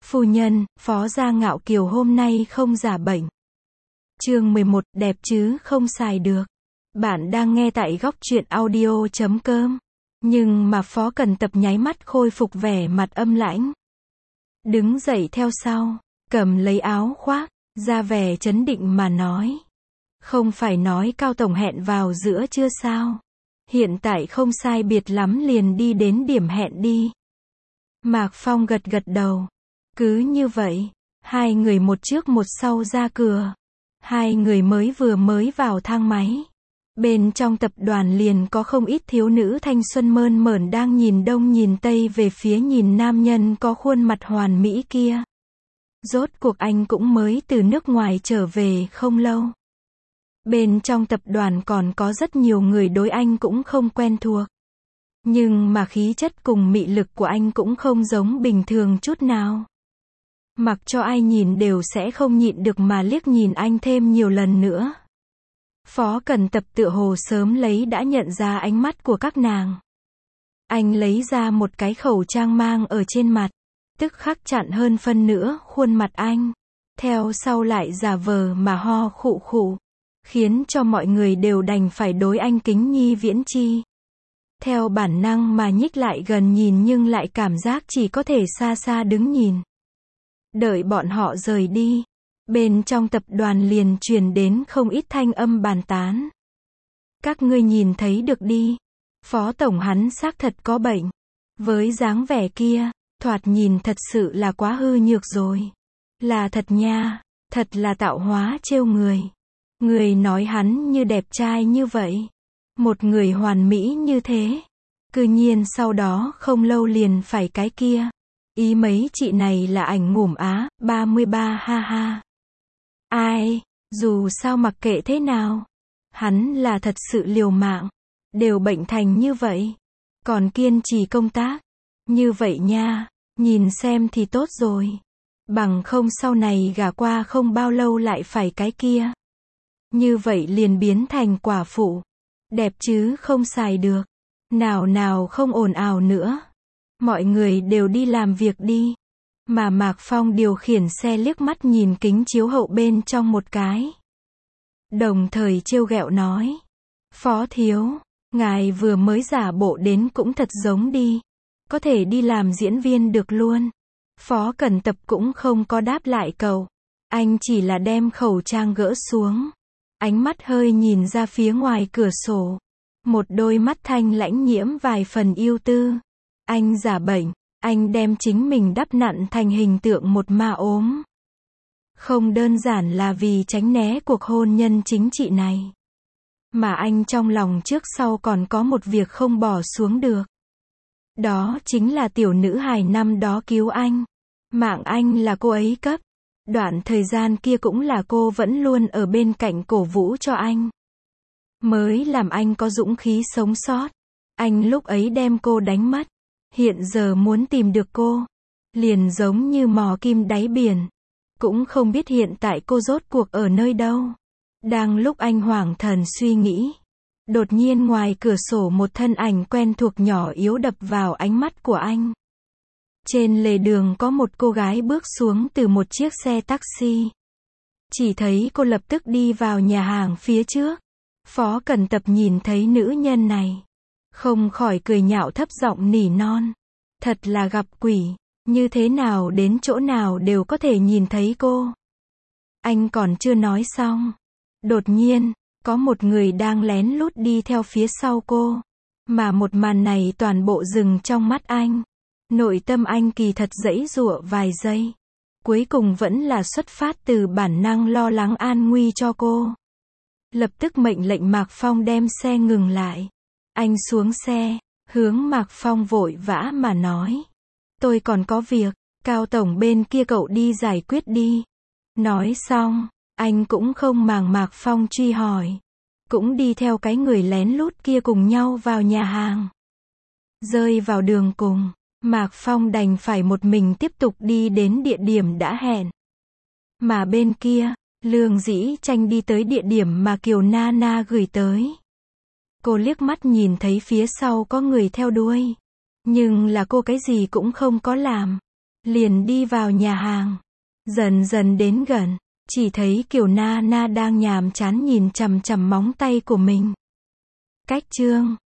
Phu nhân, Phó Gia Ngạo Kiều hôm nay không giả bệnh. Chương 11, đẹp chứ không xài được. Bạn đang nghe tại góc truyện audio.com. Nhưng mà Phó Cần Tập nháy mắt khôi phục vẻ mặt âm lãnh. Đứng dậy theo sau, cầm lấy áo khoác, ra vẻ trấn định mà nói. Không phải nói Cao Tổng hẹn vào giữa trưa sao? Hiện tại không sai biệt lắm liền đi đến điểm hẹn đi. Mạc Phong gật gật đầu. Cứ như vậy, hai người một trước một sau ra cửa. Hai người vừa mới vào thang máy. Bên trong tập đoàn liền có không ít thiếu nữ thanh xuân mơn mởn đang nhìn đông nhìn tây về phía nhìn nam nhân có khuôn mặt hoàn mỹ kia. Rốt cuộc anh cũng mới từ nước ngoài trở về không lâu. Bên trong tập đoàn còn có rất nhiều người đối anh cũng không quen thuộc. Nhưng mà khí chất cùng mị lực của anh cũng không giống bình thường chút nào. Mặc cho ai nhìn đều sẽ không nhịn được mà liếc nhìn anh thêm nhiều lần nữa. Phó Cần Tập tựa hồ sớm đã nhận ra ánh mắt của các nàng. Anh lấy ra một cái khẩu trang mang ở trên mặt, tức khắc chặn hơn phân nữa khuôn mặt anh. Theo sau lại giả vờ mà ho khụ khụ, khiến cho mọi người đều đành phải đối anh kính nhi viễn chi. Theo bản năng mà nhích lại gần nhìn nhưng lại cảm giác chỉ có thể xa xa đứng nhìn. Đợi bọn họ rời đi, bên trong tập đoàn liền truyền đến không ít thanh âm bàn tán. Các ngươi nhìn thấy được đi, Phó Tổng hắn xác thật có bệnh. Với dáng vẻ kia, thoạt nhìn thật sự là quá hư nhược rồi. Là thật nha, thật là tạo hóa trêu người. Người nói hắn như đẹp trai như vậy, một người hoàn mỹ như thế, cư nhiên sau đó không lâu liền phải cái kia. Ý mấy chị này là ảnh ngủm á, 33 ha ha. Ai, dù sao mặc kệ thế nào, hắn là thật sự liều mạng, đều bệnh thành như vậy, còn kiên trì công tác, như vậy nha, nhìn xem thì tốt rồi. Bằng không sau này gả qua không bao lâu lại phải cái kia. Như vậy liền biến thành quả phụ. Đẹp chứ không xài được. Nào nào không ồn ào nữa. Mọi người đều đi làm việc đi. Mà Mạc Phong điều khiển xe liếc mắt nhìn kính chiếu hậu bên trong một cái. Đồng thời trêu ghẹo nói. Phó thiếu, ngài vừa mới giả bộ đến cũng thật giống đi. Có thể đi làm diễn viên được luôn. Phó Cần Tập cũng không có đáp lại cậu. Anh chỉ là đem khẩu trang gỡ xuống. Ánh mắt hơi nhìn ra phía ngoài cửa sổ. Một đôi mắt thanh lãnh nhiễm vài phần yêu tư. Anh giả bệnh, anh đem chính mình đắp nặn thành hình tượng một ma ốm. Không đơn giản là vì tránh né cuộc hôn nhân chính trị này. Mà anh trong lòng trước sau còn có một việc không bỏ xuống được. Đó chính là tiểu nữ hài năm đó cứu anh. Mạng anh là cô ấy cấp. Đoạn thời gian kia cũng là cô vẫn luôn ở bên cạnh cổ vũ cho anh. Mới làm anh có dũng khí sống sót. Anh lúc ấy đem cô đánh mất. Hiện giờ muốn tìm được cô. Liền giống như mò kim đáy biển. Cũng không biết hiện tại cô rốt cuộc ở nơi đâu. Đang lúc anh hoảng thần suy nghĩ. Đột nhiên ngoài cửa sổ một thân ảnh quen thuộc nhỏ yếu đập vào ánh mắt của anh. Trên lề đường có một cô gái bước xuống từ một chiếc xe taxi. Chỉ thấy cô lập tức đi vào nhà hàng phía trước. Phó Cần Tập nhìn thấy nữ nhân này. Không khỏi cười nhạo thấp giọng nỉ non. Thật là gặp quỷ, như thế nào đến chỗ nào đều có thể nhìn thấy cô. Anh còn chưa nói xong. Đột nhiên, có một người đang lén lút đi theo phía sau cô. Mà một màn này toàn bộ dừng trong mắt anh. Nội tâm anh kỳ thật giãy giụa vài giây. Cuối cùng vẫn là xuất phát từ bản năng lo lắng an nguy cho cô. Lập tức mệnh lệnh Mạc Phong đem xe ngừng lại. Anh xuống xe, hướng Mạc Phong vội vã mà nói. Tôi còn có việc, Cao Tổng bên kia cậu đi giải quyết đi. Nói xong, anh cũng không màng Mạc Phong truy hỏi. Cũng đi theo cái người lén lút kia cùng nhau vào nhà hàng. Rơi vào đường cùng. Mạc Phong đành phải một mình tiếp tục đi đến địa điểm đã hẹn. Mà bên kia, Lương Dĩ Tranh đi tới địa điểm mà Kiều Nana gửi tới. Cô liếc mắt nhìn thấy phía sau có người theo đuôi. Nhưng là cô cái gì cũng không có làm. liền đi vào nhà hàng. Dần dần đến gần, chỉ thấy Kiều Na Na đang nhàm chán nhìn chằm chằm móng tay của mình. Cách Trương